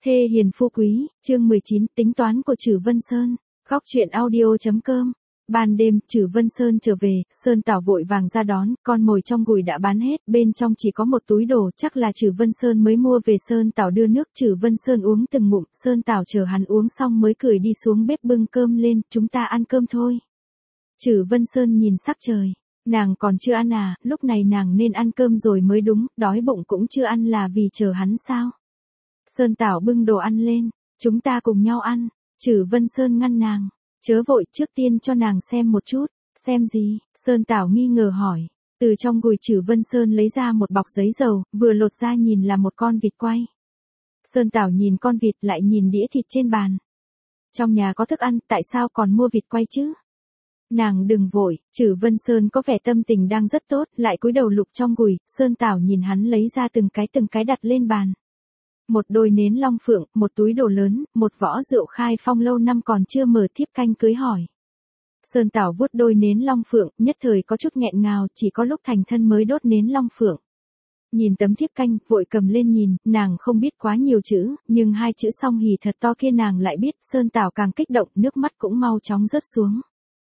Thê hiền phu quý, chương 19, tính toán của Trử Vân Sơn. Góc truyện audio.com. Ban đêm, Trử Vân Sơn trở về, Sơn Tảo vội vàng ra đón, con mồi trong gùi đã bán hết, bên trong chỉ có một túi đồ, chắc là Trử Vân Sơn mới mua về. Sơn Tảo đưa nước, Trử Vân Sơn uống từng ngụm, Sơn Tảo chờ hắn uống xong mới cười đi xuống bếp bưng cơm lên, chúng ta ăn cơm thôi. Trử Vân Sơn nhìn sắc trời, nàng còn chưa ăn à, lúc này nàng nên ăn cơm rồi mới đúng, đói bụng cũng chưa ăn là vì chờ hắn sao? Sơn Tảo bưng đồ ăn lên, chúng ta cùng nhau ăn. Trử Vân Sơn ngăn nàng, chớ vội, trước tiên cho nàng xem một chút. Xem gì? Sơn Tảo nghi ngờ hỏi. Từ trong gùi Trử Vân Sơn lấy ra một bọc giấy dầu, vừa lột ra nhìn là một con vịt quay. Sơn Tảo nhìn con vịt lại nhìn đĩa thịt trên bàn. Trong nhà có thức ăn, tại sao còn mua vịt quay chứ? Nàng đừng vội, Trử Vân Sơn có vẻ tâm tình đang rất tốt, lại cúi đầu lục trong gùi, Sơn Tảo nhìn hắn lấy ra từng cái đặt lên bàn. Một đôi nến long phượng, một túi đồ lớn, một vỏ rượu khai phong lâu năm còn chưa mở, thiếp canh cưới hỏi. Sơn Tảo vuốt đôi nến long phượng, nhất thời có chút nghẹn ngào, chỉ có lúc thành thân mới đốt nến long phượng. Nhìn tấm thiếp canh, vội cầm lên nhìn, nàng không biết quá nhiều chữ, nhưng hai chữ song hỷ thật to kia nàng lại biết. Sơn Tảo càng kích động, nước mắt cũng mau chóng rớt xuống.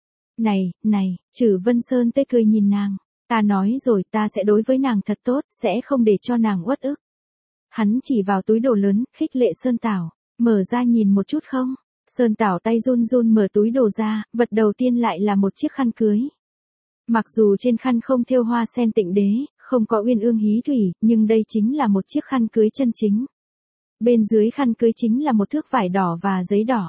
Này, Trử Vân Sơn tươi cười nhìn nàng, ta nói rồi, ta sẽ đối với nàng thật tốt, sẽ không để cho nàng uất ức. Hắn chỉ vào túi đồ lớn, khích lệ Sơn Tảo, mở ra nhìn một chút không? Sơn Tảo tay run run mở túi đồ ra, vật đầu tiên lại là một chiếc khăn cưới. Mặc dù trên khăn không thêu hoa sen tịnh đế, không có uyên ương hí thủy, nhưng đây chính là một chiếc khăn cưới chân chính. Bên dưới khăn cưới chính là một thước vải đỏ và giấy đỏ.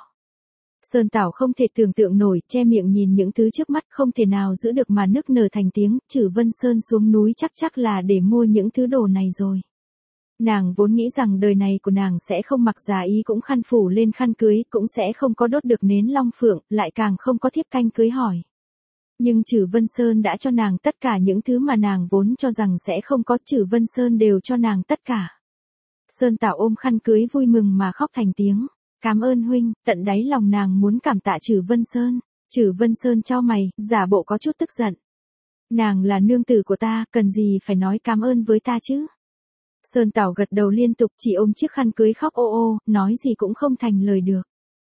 Sơn Tảo không thể tưởng tượng nổi, che miệng nhìn những thứ trước mắt, không thể nào giữ được mà nức nở thành tiếng. Trử Vân Sơn xuống núi chắc là để mua những thứ đồ này rồi. Nàng vốn nghĩ rằng đời này của nàng sẽ không mặc giá y cũng khăn phủ lên khăn cưới, cũng sẽ không có đốt được nến long phượng, lại càng không có thiếp canh cưới hỏi. Nhưng Trử Vân Sơn đã cho nàng tất cả những thứ mà nàng vốn cho rằng sẽ không có, Trử Vân Sơn đều cho nàng tất cả. Sơn Tảo ôm khăn cưới vui mừng mà khóc thành tiếng. Cảm ơn huynh, tận đáy lòng nàng muốn cảm tạ Trử Vân Sơn. Trử Vân Sơn chau mày, giả bộ có chút tức giận. Nàng là nương tử của ta, cần gì phải nói cảm ơn với ta chứ? Sơn Tảo gật đầu liên tục, chỉ ôm chiếc khăn cưới khóc ô ô, nói gì cũng không thành lời được.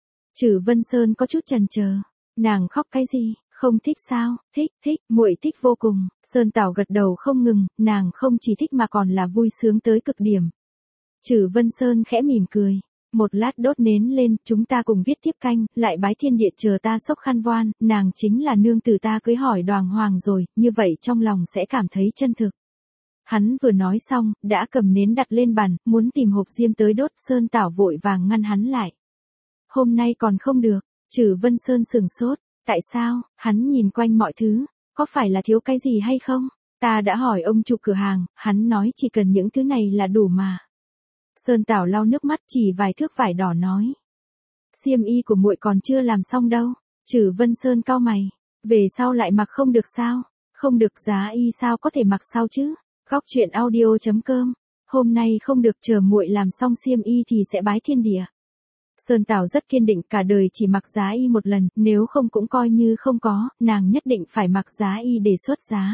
Trử Vân Sơn có chút chần chờ, nàng khóc cái gì, không thích sao? Thích, muội thích vô cùng. Sơn Tảo gật đầu không ngừng, nàng không chỉ thích mà còn là vui sướng tới cực điểm. Trử Vân Sơn khẽ mỉm cười. Một lát đốt nến lên, chúng ta cùng viết tiếp canh, lại bái thiên địa chờ ta xốc khăn voan, nàng chính là nương tử ta cưới hỏi đoàng hoàng rồi, như vậy trong lòng sẽ cảm thấy chân thực. Hắn vừa nói xong, đã cầm nến đặt lên bàn, muốn tìm hộp diêm tới đốt. Sơn Tảo vội vàng ngăn hắn lại. Hôm nay còn không được. Trử Vân Sơn sửng sốt. Tại sao? Hắn nhìn quanh mọi thứ, có phải là thiếu cái gì hay không? Ta đã hỏi ông chủ cửa hàng, hắn nói chỉ cần những thứ này là đủ mà. Sơn Tảo lau nước mắt, chỉ vài thước vải đỏ nói. Xiêm y của muội còn chưa làm xong đâu. Trử Vân Sơn cau mày. Về sau lại mặc không được sao? Không được, giá y sao có thể mặc sau chứ? Góc truyện audio.com. Hôm nay không được, chờ muội làm xong xiêm y thì sẽ bái thiên địa. Sơn Tảo rất kiên định, cả đời chỉ mặc giá y một lần, nếu không cũng coi như không có, nàng nhất định phải mặc giá y để xuất giá.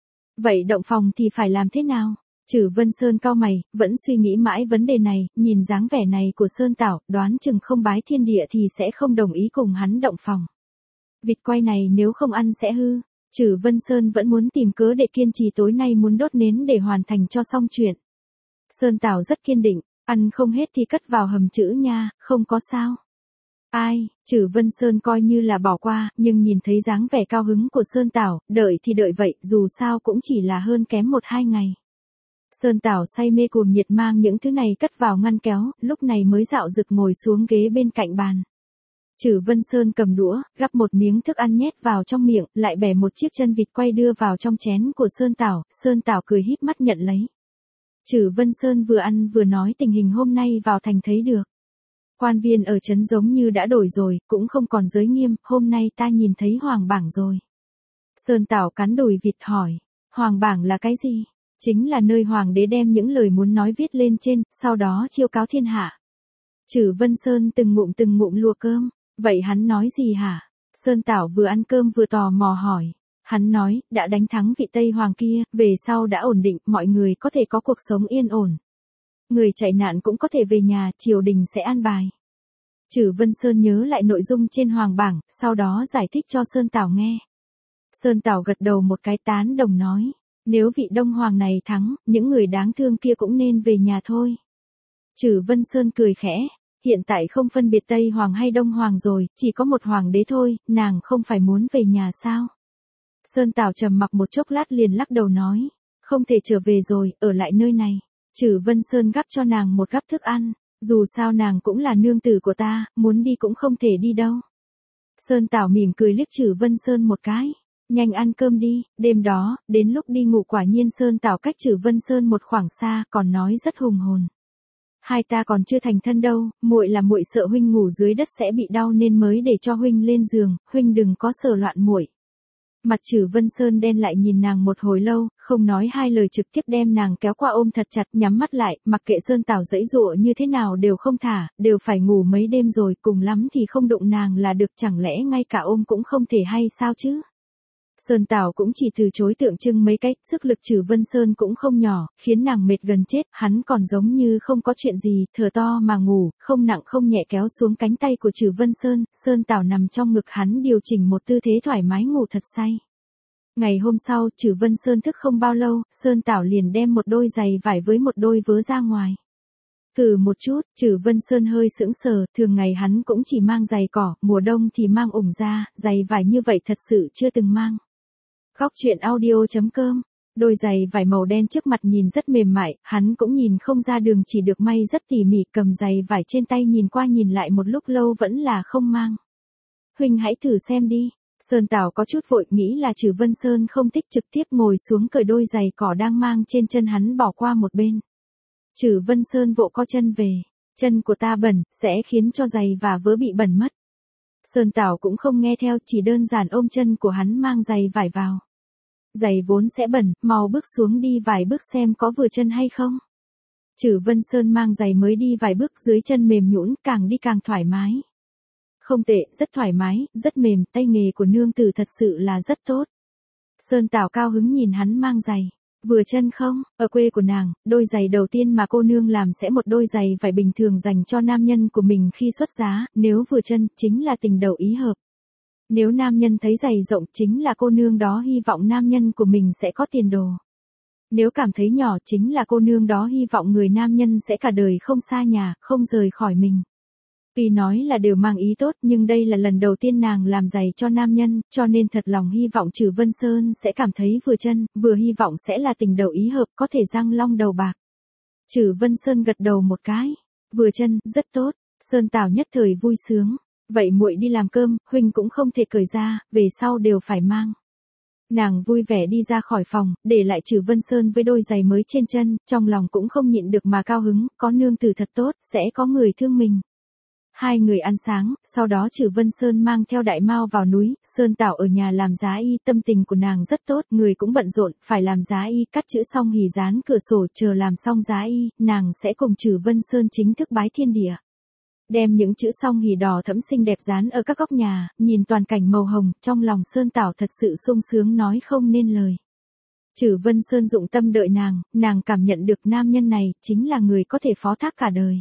Vậy động phòng thì phải làm thế nào? Trử Vân Sơn cau mày, vẫn suy nghĩ mãi vấn đề này, nhìn dáng vẻ này của Sơn Tảo, đoán chừng không bái thiên địa thì sẽ không đồng ý cùng hắn động phòng. Vịt quay này nếu không ăn sẽ hư. Trử Vân Sơn vẫn muốn tìm cớ để kiên trì tối nay muốn đốt nến để hoàn thành cho xong chuyện. Sơn Tảo rất kiên định, ăn không hết thì cất vào hầm chữ nha, không có sao. Ai, Trử Vân Sơn coi như là bỏ qua, nhưng nhìn thấy dáng vẻ cao hứng của Sơn Tảo, đợi thì đợi vậy, dù sao cũng chỉ là hơn kém 1-2 ngày. Sơn Tảo say mê cuồng nhiệt mang những thứ này cất vào ngăn kéo, lúc này mới dạo dực ngồi xuống ghế bên cạnh bàn. Trử Vân Sơn cầm đũa, gắp một miếng thức ăn nhét vào trong miệng, lại bẻ một chiếc chân vịt quay đưa vào trong chén của Sơn Tảo. Sơn Tảo cười híp mắt nhận lấy. Trử Vân Sơn vừa ăn vừa nói tình hình hôm nay vào thành thấy được. Quan viên ở trấn giống như đã đổi rồi, cũng không còn giới nghiêm, hôm nay ta nhìn thấy hoàng bảng rồi. Sơn Tảo cắn đùi vịt hỏi, hoàng bảng là cái gì? Chính là nơi hoàng đế đem những lời muốn nói viết lên trên, sau đó chiêu cáo thiên hạ. Trử Vân Sơn từng ngụm lùa cơm. Vậy hắn nói gì hả? Sơn Tảo vừa ăn cơm vừa tò mò hỏi. Hắn nói, đã đánh thắng vị Tây Hoàng kia, về sau đã ổn định, mọi người có thể có cuộc sống yên ổn. Người chạy nạn cũng có thể về nhà, triều đình sẽ an bài. Trử Vân Sơn nhớ lại nội dung trên hoàng bảng, sau đó giải thích cho Sơn Tảo nghe. Sơn Tảo gật đầu một cái tán đồng nói, nếu vị Đông Hoàng này thắng, những người đáng thương kia cũng nên về nhà thôi. Trử Vân Sơn cười khẽ, hiện tại không phân biệt Tây Hoàng hay Đông Hoàng rồi, chỉ có một Hoàng đế thôi, nàng không phải muốn về nhà sao? Sơn Tảo trầm mặc một chốc lát liền lắc đầu nói, không thể trở về rồi, ở lại nơi này. Trử Vân Sơn gắp cho nàng một gắp thức ăn, dù sao nàng cũng là nương tử của ta, muốn đi cũng không thể đi đâu. Sơn Tảo mỉm cười liếc Trử Vân Sơn một cái, nhanh ăn cơm đi. Đêm đó, đến lúc đi ngủ quả nhiên Sơn Tảo cách Trử Vân Sơn một khoảng xa, còn nói rất hùng hồn. Hai ta còn chưa thành thân đâu, muội là muội sợ huynh ngủ dưới đất sẽ bị đau nên mới để cho huynh lên giường, huynh đừng có sờ loạn muội. Mặt Trử Vân Sơn đen lại nhìn nàng một hồi lâu, không nói hai lời trực tiếp đem nàng kéo qua ôm thật chặt, nhắm mắt lại, mặc kệ Sơn Tảo giãy giụa như thế nào đều không thả, đều phải ngủ mấy đêm rồi, cùng lắm thì không đụng nàng là được, chẳng lẽ ngay cả ôm cũng không thể hay sao chứ? Sơn Tảo cũng chỉ từ chối tượng trưng mấy cách, sức lực Trử Vân Sơn cũng không nhỏ, khiến nàng mệt gần chết, hắn còn giống như không có chuyện gì, thở to mà ngủ, không nặng không nhẹ kéo xuống cánh tay của Trử Vân Sơn, Sơn Tảo nằm trong ngực hắn điều chỉnh một tư thế thoải mái ngủ thật say. Ngày hôm sau, Trử Vân Sơn thức không bao lâu, Sơn Tảo liền đem một đôi giày vải với một đôi vớ ra ngoài. Thử một chút, Trử Vân Sơn hơi sững sờ, thường ngày hắn cũng chỉ mang giày cỏ, mùa đông thì mang ủng da, giày vải như vậy thật sự chưa từng mang. Khóc chuyện audio.com. Đôi giày vải màu đen trước mặt nhìn rất mềm mại, hắn cũng nhìn không ra đường chỉ được may rất tỉ mỉ, cầm giày vải trên tay nhìn qua nhìn lại một lúc lâu vẫn là không mang. Huynh hãy thử xem đi. Sơn Tảo có chút vội, nghĩ là Trử Vân Sơn không thích, trực tiếp ngồi xuống cởi đôi giày cỏ đang mang trên chân hắn bỏ qua một bên. Trử Vân Sơn vỗ co chân về, chân của ta bẩn, sẽ khiến cho giày và vớ bị bẩn mất. Sơn Tảo cũng không nghe theo, chỉ đơn giản ôm chân của hắn mang giày vải vào. Giày vốn sẽ bẩn, mau bước xuống đi vài bước xem có vừa chân hay không. Trử Vân Sơn mang giày mới đi vài bước, dưới chân mềm nhũn, càng đi càng thoải mái. Không tệ, rất thoải mái, rất mềm, tay nghề của nương tử thật sự là rất tốt. Sơn Tảo cao hứng nhìn hắn mang giày. Vừa chân không? Ở quê của nàng, đôi giày đầu tiên mà cô nương làm sẽ một đôi giày vải bình thường dành cho nam nhân của mình khi xuất giá, nếu vừa chân, chính là tình đầu ý hợp. Nếu nam nhân thấy giày rộng, chính là cô nương đó hy vọng nam nhân của mình sẽ có tiền đồ. Nếu cảm thấy nhỏ, chính là cô nương đó hy vọng người nam nhân sẽ cả đời không xa nhà, không rời khỏi mình. Tuy nói là đều mang ý tốt, nhưng đây là lần đầu tiên nàng làm giày cho nam nhân, cho nên thật lòng hy vọng Trử Vân Sơn sẽ cảm thấy vừa chân, vừa hy vọng sẽ là tình đầu ý hợp, có thể răng long đầu bạc. Trử Vân Sơn gật đầu một cái, vừa chân, rất tốt. Sơn Tảo nhất thời vui sướng, vậy muội đi làm cơm, huynh cũng không thể cởi ra, về sau đều phải mang. Nàng vui vẻ đi ra khỏi phòng, để lại Trử Vân Sơn với đôi giày mới trên chân, trong lòng cũng không nhịn được mà cao hứng, có nương tử thật tốt, sẽ có người thương mình. Hai người ăn sáng, sau đó Trử Vân Sơn mang theo Đại Mao vào núi, Sơn Tảo ở nhà làm giá y, tâm tình của nàng rất tốt, người cũng bận rộn, phải làm giá y, cắt chữ xong hỉ dán cửa sổ, chờ làm xong giá y, nàng sẽ cùng Trử Vân Sơn chính thức bái thiên địa. Đem những chữ song hỉ đỏ thẫm xinh đẹp dán ở các góc nhà, nhìn toàn cảnh màu hồng, trong lòng Sơn Tảo thật sự sung sướng nói không nên lời. Trử Vân Sơn dụng tâm đợi nàng cảm nhận được nam nhân này, chính là người có thể phó thác cả đời.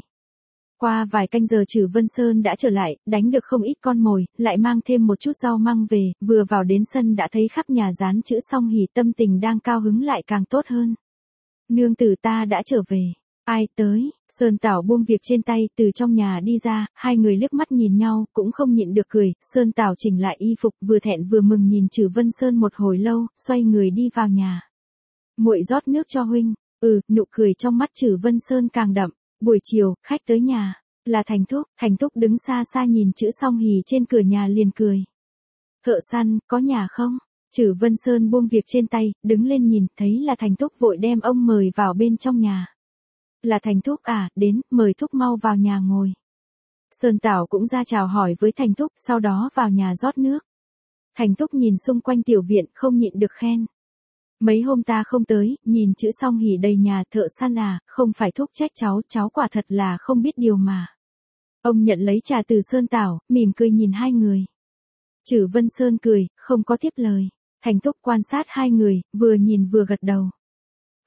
Qua vài canh giờ Trử Vân Sơn đã trở lại, đánh được không ít con mồi, lại mang thêm một chút rau măng về, vừa vào đến sân đã thấy khắp nhà dán chữ song hỉ, tâm tình đang cao hứng lại càng tốt hơn. Nương tử ta đã trở về. Ai tới? Sơn Tảo buông việc trên tay, từ trong nhà đi ra, hai người liếc mắt nhìn nhau, cũng không nhịn được cười, Sơn Tảo chỉnh lại y phục, vừa thẹn vừa mừng nhìn Trử Vân Sơn một hồi lâu, xoay người đi vào nhà. Muội rót nước cho huynh. Nụ cười trong mắt Trử Vân Sơn càng đậm. Buổi chiều, khách tới nhà, là Thành Thúc đứng xa xa nhìn chữ song hỉ trên cửa nhà liền cười. Thợ săn, có nhà không? Trử Vân Sơn buông việc trên tay, đứng lên nhìn, thấy là Thành Thúc vội đem ông mời vào bên trong nhà. Là Thành Thúc à, đến, mời Thúc mau vào nhà ngồi. Sơn Tảo cũng ra chào hỏi với Thành Thúc, sau đó vào nhà rót nước. Thành Thúc nhìn xung quanh tiểu viện, không nhịn được khen. Mấy hôm ta không tới, nhìn chữ song hỉ đầy nhà, thợ săn à, không phải Thúc trách cháu quả thật là không biết điều mà. Ông nhận lấy trà từ Sơn Tảo, mỉm cười nhìn hai người. Trử Vân Sơn cười, không có tiếp lời. Thành Thúc quan sát hai người, vừa nhìn vừa gật đầu.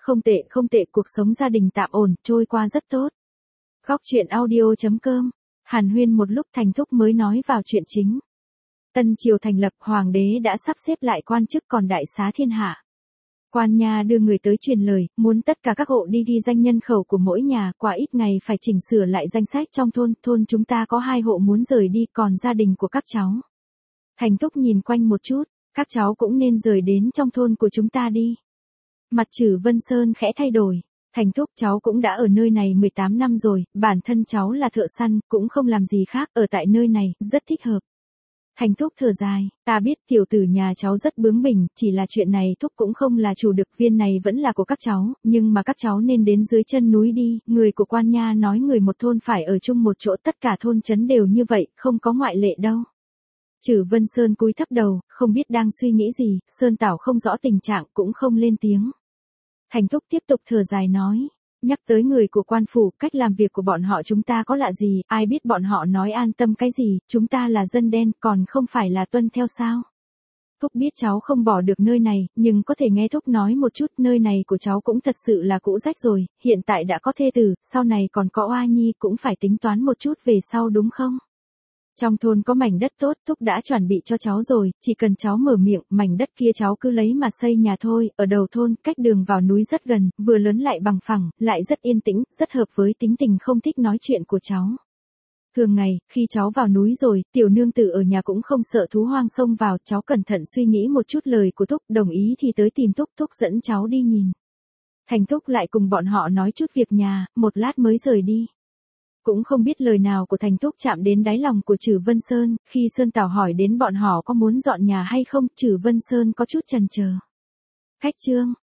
không tệ, cuộc sống gia đình tạm ổn, trôi qua rất tốt. Góc chuyện audio.com, hàn huyên một lúc Thành Thúc mới nói vào chuyện chính. Tân triều thành lập, hoàng đế đã sắp xếp lại quan chức còn đại xá thiên hạ. Quan nhà đưa người tới truyền lời, muốn tất cả các hộ đi ghi danh nhân khẩu của mỗi nhà, qua ít ngày phải chỉnh sửa lại danh sách trong thôn chúng ta có 2 hộ muốn rời đi, còn gia đình của các cháu. Thành Thúc nhìn quanh một chút, các cháu cũng nên rời đến trong thôn của chúng ta đi. Mặt Trử Vân Sơn khẽ thay đổi. Thành Thúc, cháu cũng đã ở nơi này 18 năm rồi, bản thân cháu là thợ săn, cũng không làm gì khác, ở tại nơi này, rất thích hợp. Thành Thúc thở dài, ta biết tiểu tử nhà cháu rất bướng bỉnh, chỉ là chuyện này Thúc cũng không là chủ được, viên này vẫn là của các cháu, nhưng mà các cháu nên đến dưới chân núi đi, người của quan nha nói người một thôn phải ở chung một chỗ, tất cả thôn trấn đều như vậy, không có ngoại lệ đâu. Trử Vân Sơn cúi thấp đầu, không biết đang suy nghĩ gì, Sơn Tảo không rõ tình trạng cũng không lên tiếng. Thành Thúc tiếp tục thở dài nói, nhắc tới người của quan phủ, cách làm việc của bọn họ chúng ta có lạ gì, ai biết bọn họ nói an tâm cái gì, chúng ta là dân đen còn không phải là tuân theo sao. Thúc biết cháu không bỏ được nơi này, nhưng có thể nghe Thúc nói một chút, nơi này của cháu cũng thật sự là cũ rách rồi, hiện tại đã có thê tử, sau này còn có oa nhi, cũng phải tính toán một chút về sau đúng không? Trong thôn có mảnh đất tốt, Thúc đã chuẩn bị cho cháu rồi, chỉ cần cháu mở miệng, mảnh đất kia cháu cứ lấy mà xây nhà thôi, ở đầu thôn, cách đường vào núi rất gần, vừa lớn lại bằng phẳng, lại rất yên tĩnh, rất hợp với tính tình không thích nói chuyện của cháu. Thường ngày, khi cháu vào núi rồi, tiểu nương tử ở nhà cũng không sợ thú hoang xông vào, cháu cẩn thận suy nghĩ một chút lời của Thúc, đồng ý thì tới tìm Thúc, Thúc dẫn cháu đi nhìn. Thành Thúc lại cùng bọn họ nói chút việc nhà, một lát mới rời đi. Cũng không biết lời nào của Thành Thúc chạm đến đáy lòng của Trử Vân Sơn, khi Sơn Tảo hỏi đến bọn họ có muốn dọn nhà hay không, Trử Vân Sơn có chút chần chờ. Khách chương.